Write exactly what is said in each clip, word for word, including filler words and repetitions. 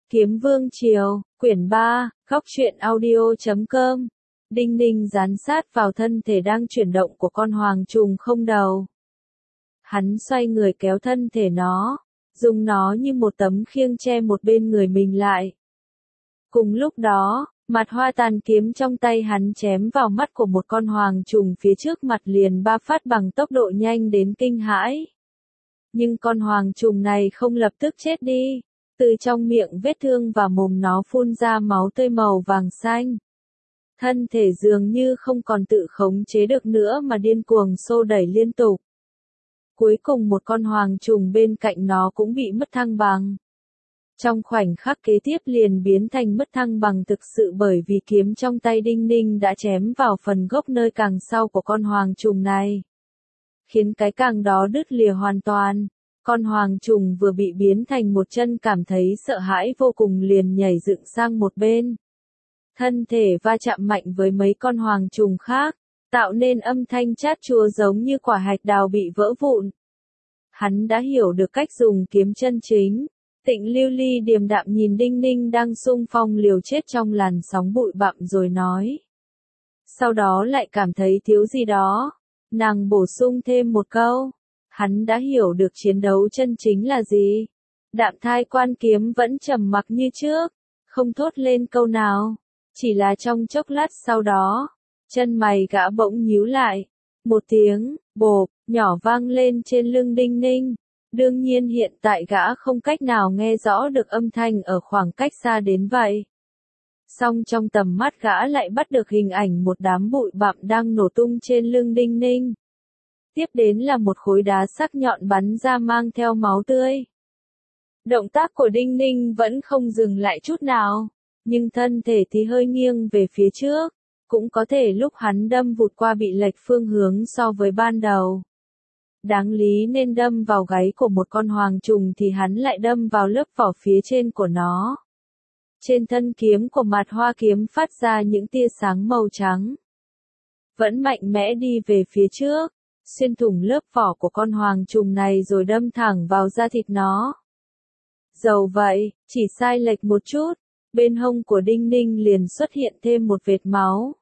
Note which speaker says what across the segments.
Speaker 1: Kiếm Vương Triều, quyển ba, góc truyện audio chấm com. Đinh Ninh dán sát vào thân thể đang chuyển động của con hoàng trùng không đầu. Hắn xoay người kéo thân thể nó, dùng nó như một tấm khiêng che một bên người mình lại. Cùng lúc đó, mặt hoa tàn kiếm trong tay hắn chém vào mắt của một con hoàng trùng phía trước mặt liền ba phát bằng tốc độ nhanh đến kinh hãi. Nhưng con hoàng trùng này không lập tức chết đi. Từ trong miệng vết thương và mồm nó phun ra máu tươi màu vàng xanh. Thân thể dường như không còn tự khống chế được nữa mà điên cuồng xô đẩy liên tục. Cuối cùng một con hoàng trùng bên cạnh nó cũng bị mất thăng bằng. Trong khoảnh khắc kế tiếp liền biến thành mất thăng bằng thực sự bởi vì kiếm trong tay Đinh Ninh đã chém vào phần gốc nơi càng sau của con hoàng trùng này. Khiến cái càng đó đứt lìa hoàn toàn. Con hoàng trùng vừa bị biến thành một chân cảm thấy sợ hãi vô cùng liền nhảy dựng sang một bên. Thân thể va chạm mạnh với mấy con hoàng trùng khác, tạo nên âm thanh chát chúa giống như quả hạch đào bị vỡ vụn. Hắn đã hiểu được cách dùng kiếm chân chính. Tịnh Lưu Ly điềm đạm nhìn Đinh Ninh đang xung phong liều chết trong làn sóng bụi bặm rồi nói. Sau đó lại cảm thấy thiếu gì đó. Nàng bổ sung thêm một câu. Hắn đã hiểu được chiến đấu chân chính là gì. Đạm Thai Quan Kiếm vẫn trầm mặc như trước, không thốt lên câu nào. Chỉ là trong chốc lát sau đó, chân mày gã bỗng nhíu lại. Một tiếng, bộp, nhỏ vang lên trên lưng Đinh Ninh. Đương nhiên hiện tại gã không cách nào nghe rõ được âm thanh ở khoảng cách xa đến vậy. Song trong tầm mắt gã lại bắt được hình ảnh một đám bụi bặm đang nổ tung trên lưng Đinh Ninh. Tiếp đến là một khối đá sắc nhọn bắn ra mang theo máu tươi. Động tác của Đinh Ninh vẫn không dừng lại chút nào, nhưng thân thể thì hơi nghiêng về phía trước, cũng có thể lúc hắn đâm vụt qua bị lệch phương hướng so với ban đầu. Đáng lý nên đâm vào gáy của một con hoàng trùng thì hắn lại đâm vào lớp vỏ phía trên của nó. Trên thân kiếm của Mạt Hoa kiếm phát ra những tia sáng màu trắng. Vẫn mạnh mẽ đi về phía trước. Xuyên thủng lớp vỏ của con hoàng trùng này rồi đâm thẳng vào da thịt nó. Dầu vậy, chỉ sai lệch một chút, bên hông của Đinh Ninh liền xuất hiện thêm một vệt máu.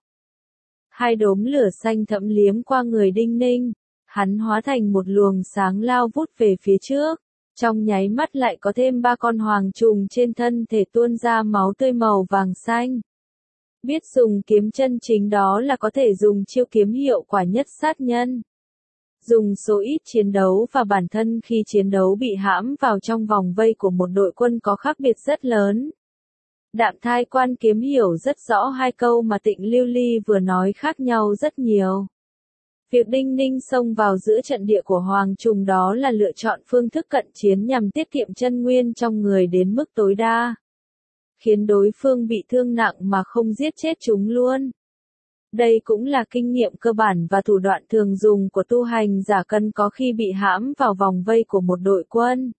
Speaker 1: Hai đốm lửa xanh thẫm liếm qua người Đinh Ninh, hắn hóa thành một luồng sáng lao vút về phía trước, trong nháy mắt lại có thêm ba con hoàng trùng trên thân thể tuôn ra máu tươi màu vàng xanh. Biết dùng kiếm chân chính đó là có thể dùng chiêu kiếm hiệu quả nhất sát nhân. Dùng số ít chiến đấu và bản thân khi chiến đấu bị hãm vào trong vòng vây của một đội quân có khác biệt rất lớn. Đạm Thai Quan Kiếm hiểu rất rõ hai câu mà Tịnh Lưu Ly vừa nói khác nhau rất nhiều. Việc Đinh Ninh xông vào giữa trận địa của hoàng trùng đó là lựa chọn phương thức cận chiến nhằm tiết kiệm chân nguyên trong người đến mức tối đa. Khiến đối phương bị thương nặng mà không giết chết chúng luôn. Đây cũng là kinh nghiệm cơ bản và thủ đoạn thường dùng của tu hành giả cần có khi bị hãm vào vòng vây của một đội quân.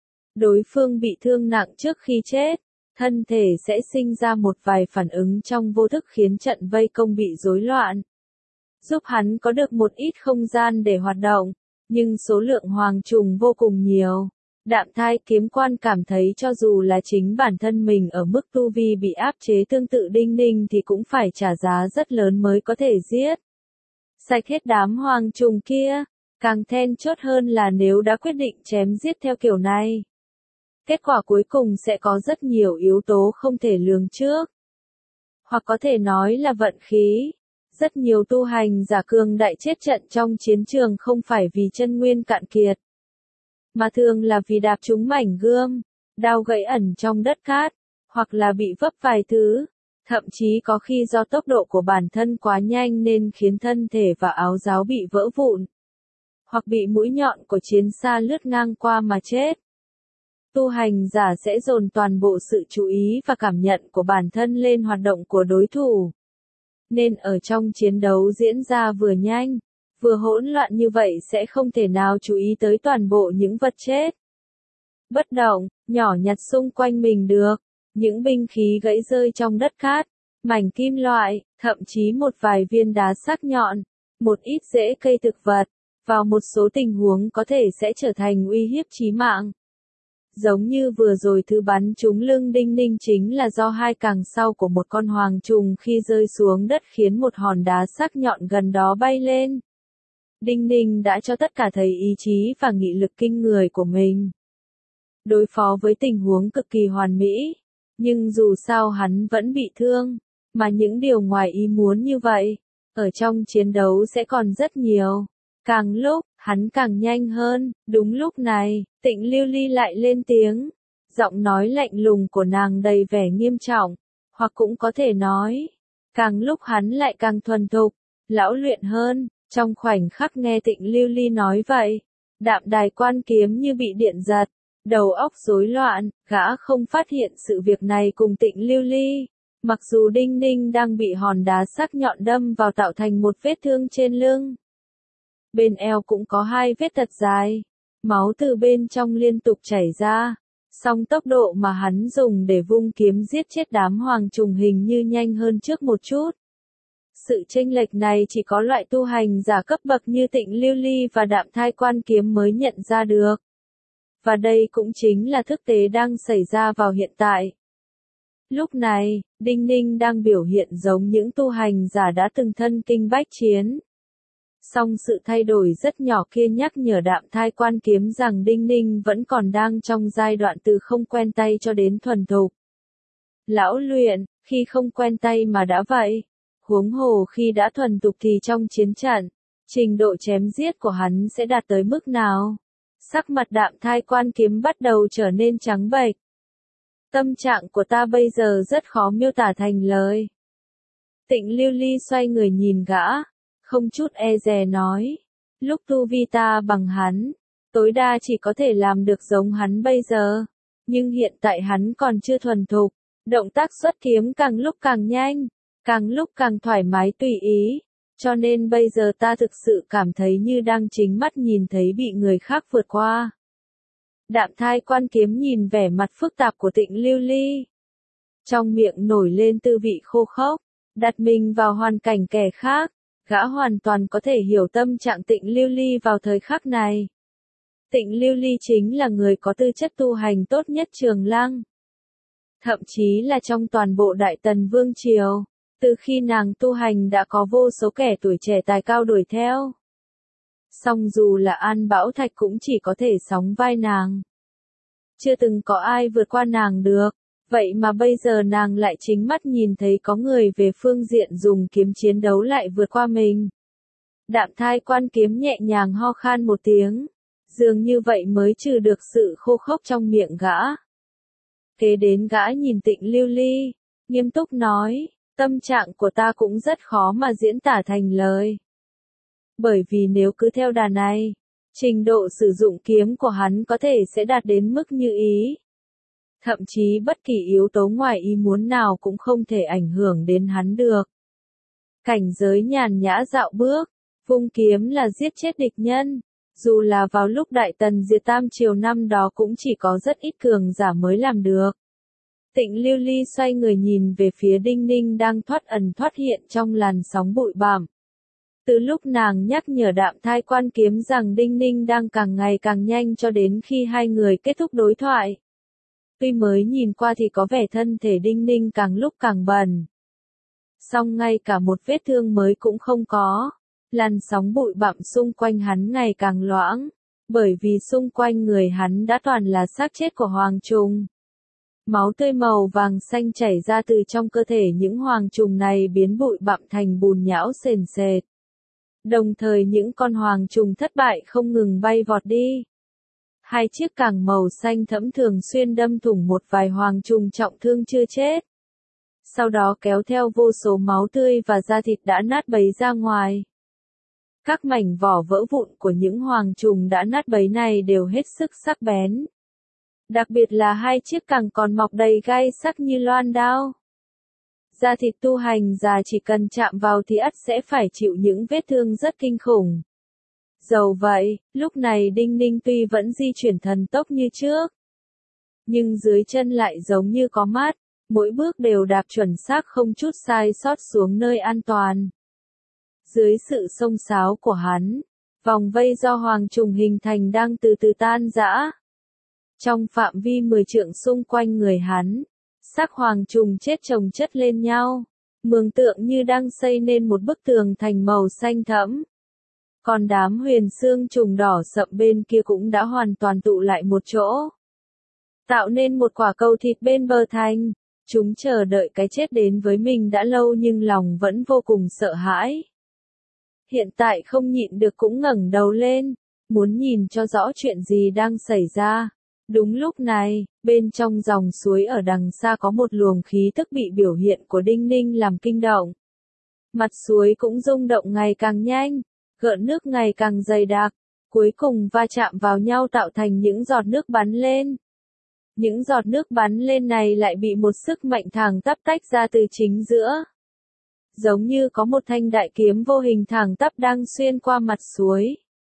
Speaker 1: Đối phương bị thương nặng trước khi chết, thân thể sẽ sinh ra một vài phản ứng trong vô thức khiến trận vây công bị rối loạn. Giúp hắn có được một ít không gian để hoạt động, nhưng số lượng hoàng trùng vô cùng nhiều. Đạm Thai Kiếm Quan cảm thấy cho dù là chính bản thân mình ở mức tu vi bị áp chế tương tự Đinh Ninh thì cũng phải trả giá rất lớn mới có thể giết sạch hết đám hoàng trùng kia. Càng then chốt hơn là nếu đã quyết định chém giết theo kiểu này, kết quả cuối cùng sẽ có rất nhiều yếu tố không thể lường trước. Hoặc có thể nói là vận khí. Rất nhiều tu hành giả cường đại chết trận trong chiến trường không phải vì chân nguyên cạn kiệt, mà thường là vì đạp trúng mảnh gươm, đao gãy ẩn trong đất cát, hoặc là bị vấp vài thứ, thậm chí có khi do tốc độ của bản thân quá nhanh nên khiến thân thể và áo giáo bị vỡ vụn, hoặc bị mũi nhọn của chiến xa lướt ngang qua mà chết. Tu hành giả sẽ dồn toàn bộ sự chú ý và cảm nhận của bản thân lên hoạt động của đối thủ. Nên ở trong chiến đấu diễn ra vừa nhanh, vừa hỗn loạn như vậy sẽ không thể nào chú ý tới toàn bộ những vật chết. Bất động, nhỏ nhặt xung quanh mình được, những binh khí gãy rơi trong đất cát, mảnh kim loại, thậm chí một vài viên đá sắc nhọn, một ít rễ cây thực vật, vào một số tình huống có thể sẽ trở thành uy hiếp chí mạng. Giống như vừa rồi thứ bắn trúng lưng Đinh Ninh chính là do hai càng sau của một con hoàng trùng khi rơi xuống đất khiến một hòn đá sắc nhọn gần đó bay lên. Đinh Ninh đã cho tất cả thấy ý chí và nghị lực kinh người của mình. Đối phó với tình huống cực kỳ hoàn mỹ, nhưng dù sao hắn vẫn bị thương, mà những điều ngoài ý muốn như vậy, ở trong chiến đấu sẽ còn rất nhiều. Càng lúc, hắn càng nhanh hơn, đúng lúc này, Tịnh Lưu Ly lại lên tiếng. Giọng nói lạnh lùng của nàng đầy vẻ nghiêm trọng, hoặc cũng có thể nói, càng lúc hắn lại càng thuần thục, lão luyện hơn. Trong khoảnh khắc nghe Tịnh Lưu Ly nói vậy, Đạm Đài Quan Kiếm như bị điện giật, đầu óc rối loạn, gã không phát hiện sự việc này cùng Tịnh Lưu Ly. Mặc dù Đinh Ninh đang bị hòn đá sắc nhọn đâm vào tạo thành một vết thương trên lưng. Bên eo cũng có hai vết thật dài, máu từ bên trong liên tục chảy ra, song tốc độ mà hắn dùng để vung kiếm giết chết đám hoàng trùng hình như nhanh hơn trước một chút. Sự chênh lệch này chỉ có loại tu hành giả cấp bậc như Tịnh Lưu Ly và Đạm Thai Quan Kiếm mới nhận ra được. Và đây cũng chính là thực tế đang xảy ra vào hiện tại. Lúc này, Đinh Ninh đang biểu hiện giống những tu hành giả đã từng thân kinh bách chiến. Song sự thay đổi rất nhỏ kia nhắc nhở Đạm Thai Quan Kiếm rằng Đinh Ninh vẫn còn đang trong giai đoạn từ không quen tay cho đến thuần thục. Lão luyện, khi không quen tay mà đã vậy, huống hồ khi đã thuần thục thì trong chiến trận, trình độ chém giết của hắn sẽ đạt tới mức nào? Sắc mặt Đạm Thai Quan Kiếm bắt đầu trở nên trắng bệch. Tâm trạng của ta bây giờ rất khó miêu tả thành lời. Tịnh Lưu Ly xoay người nhìn gã, không chút e dè nói, lúc tu vi ta bằng hắn, tối đa chỉ có thể làm được giống hắn bây giờ, nhưng hiện tại hắn còn chưa thuần thục, động tác xuất kiếm càng lúc càng nhanh, càng lúc càng thoải mái tùy ý, cho nên bây giờ ta thực sự cảm thấy như đang chính mắt nhìn thấy bị người khác vượt qua. Đạm Thai Quan Kiếm nhìn vẻ mặt phức tạp của Tịnh Lưu Ly. Trong miệng nổi lên tư vị khô khốc, đặt mình vào hoàn cảnh kẻ khác, gã hoàn toàn có thể hiểu tâm trạng Tịnh Lưu Ly vào thời khắc này. Tịnh Lưu Ly chính là người có tư chất tu hành tốt nhất Trường Lăng. Thậm chí là trong toàn bộ Đại Tần Vương Triều, từ khi nàng tu hành đã có vô số kẻ tuổi trẻ tài cao đuổi theo. Song dù là An Bảo Thạch cũng chỉ có thể sóng vai nàng. Chưa từng có ai vượt qua nàng được, vậy mà bây giờ nàng lại chính mắt nhìn thấy có người về phương diện dùng kiếm chiến đấu lại vượt qua mình. Đạm Thai Quan Kiếm nhẹ nhàng ho khan một tiếng, dường như vậy mới trừ được sự khô khốc trong miệng gã. Kế đến gã nhìn Tịnh Lưu Ly, nghiêm túc nói, tâm trạng của ta cũng rất khó mà diễn tả thành lời. Bởi vì nếu cứ theo đà này, trình độ sử dụng kiếm của hắn có thể sẽ đạt đến mức như ý. Thậm chí bất kỳ yếu tố ngoài ý muốn nào cũng không thể ảnh hưởng đến hắn được. Cảnh giới nhàn nhã dạo bước, vung kiếm là giết chết địch nhân. Dù là vào lúc Đại Tần diệt Tam Triều năm đó cũng chỉ có rất ít cường giả mới làm được. Tịnh Lưu Ly xoay người nhìn về phía Đinh Ninh đang thoát ẩn thoát hiện trong làn sóng bụi bặm. Từ lúc nàng nhắc nhở Đạm Thai Quan Kiếm rằng Đinh Ninh đang càng ngày càng nhanh cho đến khi hai người kết thúc đối thoại. Tuy mới nhìn qua thì có vẻ thân thể Đinh Ninh càng lúc càng bẩn. Song ngay cả một vết thương mới cũng không có. Làn sóng bụi bặm xung quanh hắn ngày càng loãng, bởi vì xung quanh người hắn đã toàn là xác chết của hoàng trùng. Máu tươi màu vàng xanh chảy ra từ trong cơ thể những hoàng trùng này biến bụi bặm thành bùn nhão sền sệt. Đồng thời những con hoàng trùng thất bại không ngừng bay vọt đi. Hai chiếc càng màu xanh thẫm thường xuyên đâm thủng một vài hoàng trùng trọng thương chưa chết. Sau đó kéo theo vô số máu tươi và da thịt đã nát bấy ra ngoài. Các mảnh vỏ vỡ vụn của những hoàng trùng đã nát bấy này đều hết sức sắc bén. Đặc biệt là hai chiếc càng còn mọc đầy gai sắc như loan đao. Da thịt tu hành già chỉ cần chạm vào thì ắt sẽ phải chịu những vết thương rất kinh khủng. Dầu vậy, lúc này Đinh Ninh tuy vẫn di chuyển thần tốc như trước, nhưng dưới chân lại giống như có mắt, mỗi bước đều đạp chuẩn xác không chút sai sót xuống nơi an toàn. Dưới sự xông xáo của hắn, vòng vây do hoàng trùng hình thành đang từ từ tan rã. Trong phạm vi mười trượng xung quanh người hắn, xác hoàng trùng chết chồng chất lên nhau, mường tượng như đang xây nên một bức tường thành màu xanh thẫm. Còn đám huyền xương trùng đỏ sậm bên kia cũng đã hoàn toàn tụ lại một chỗ, tạo nên một quả cầu thịt bên bờ thành. Chúng chờ đợi cái chết đến với mình đã lâu nhưng lòng vẫn vô cùng sợ hãi. Hiện tại không nhịn được cũng ngẩng đầu lên, muốn nhìn cho rõ chuyện gì đang xảy ra. Đúng lúc này, bên trong dòng suối ở đằng xa có một luồng khí tức bị biểu hiện của Đinh Ninh làm kinh động. Mặt suối cũng rung động ngày càng nhanh, gợn nước ngày càng dày đặc, cuối cùng va chạm vào nhau tạo thành những giọt nước bắn lên. Những giọt nước bắn lên này lại bị một sức mạnh thẳng tắp tách ra từ chính giữa. Giống như có một thanh đại kiếm vô hình thẳng tắp đang xuyên qua mặt suối.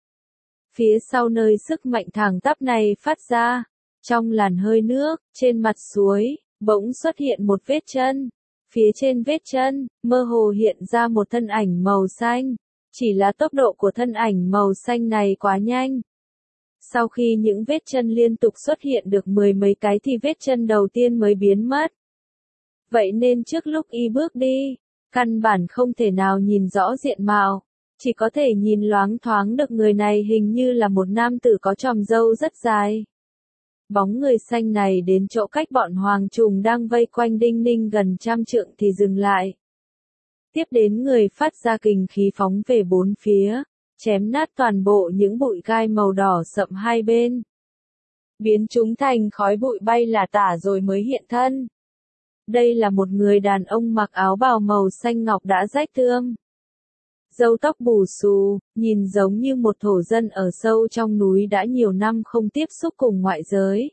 Speaker 1: Phía sau nơi sức mạnh thẳng tắp này phát ra, trong làn hơi nước, trên mặt suối, bỗng xuất hiện một vết chân. Phía trên vết chân, mơ hồ hiện ra một thân ảnh màu xanh. Chỉ là tốc độ của thân ảnh màu xanh này quá nhanh. Sau khi những vết chân liên tục xuất hiện được mười mấy cái thì vết chân đầu tiên mới biến mất. Vậy nên trước lúc y bước đi, căn bản không thể nào nhìn rõ diện mạo, chỉ có thể nhìn loáng thoáng được người này hình như là một nam tử có chòm râu rất dài. Bóng người xanh này đến chỗ cách bọn hoàng trùng đang vây quanh Đinh Ninh gần trăm trượng thì dừng lại. Tiếp đến người phát ra kình khí phóng về bốn phía, chém nát toàn bộ những bụi gai màu đỏ sậm hai bên. Biến chúng thành khói bụi bay lả tả rồi mới hiện thân. Đây là một người đàn ông mặc áo bào màu xanh ngọc đã rách tươm. Râu tóc bù xù, nhìn giống như một thổ dân ở sâu trong núi đã nhiều năm không tiếp xúc cùng ngoại giới.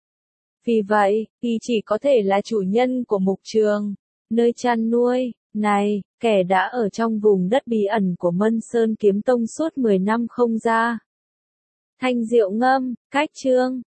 Speaker 1: Vì vậy, y chỉ có thể là chủ nhân của mục trường, nơi chăn nuôi, này, kẻ đã ở trong vùng đất bí ẩn của Mân Sơn Kiếm Tông suốt mười năm không ra. Thanh Diệu Ngâm, cách chương.